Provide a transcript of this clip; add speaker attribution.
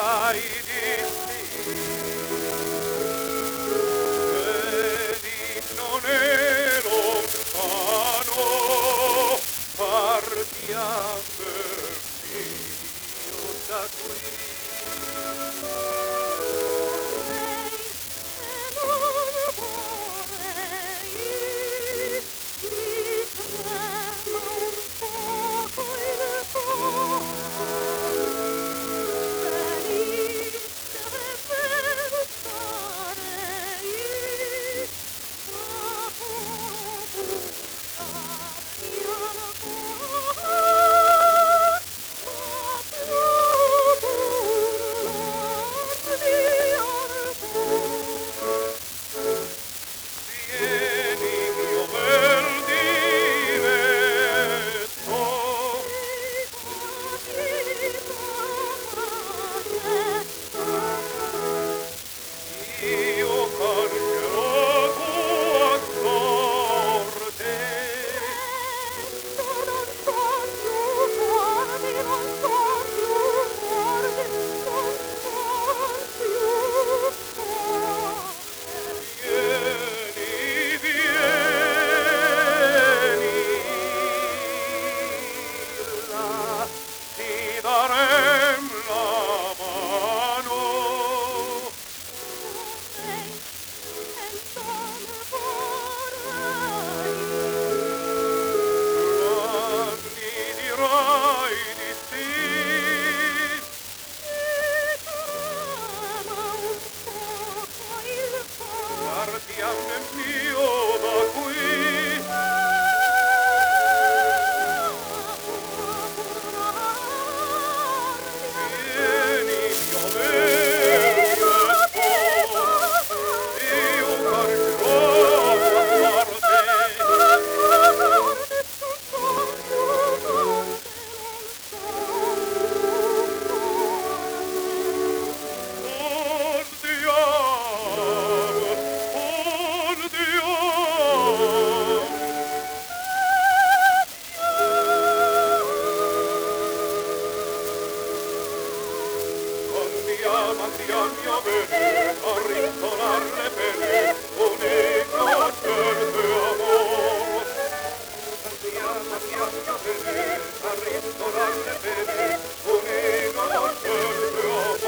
Speaker 1: dirai di sì, ed l'inno nero lontano partiam per Dio da qui. Darem la mano. Mi dirai di sì, partiam nel mio da qui. Andiamo a vedere, a rintonar le pene, unico certo amor. Andiamo a vedere, a rintonar le pene, unico certo amor.